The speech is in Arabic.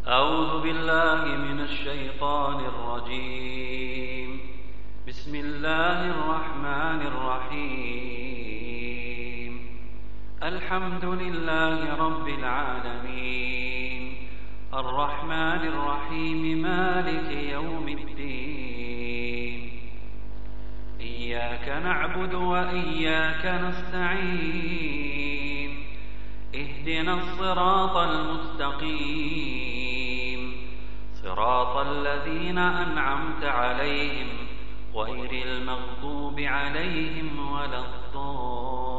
أعوذ بالله من الشيطان الرجيم. بسم الله الرحمن الرحيم. الحمد لله رب العالمين، الرحمن الرحيم، مالك يوم الدين. إياك نعبد وإياك نستعين، اهدنا الصراط المستقيم، صراط الذين أنعمت عليهم غير المغضوب عليهم ولا الضالين.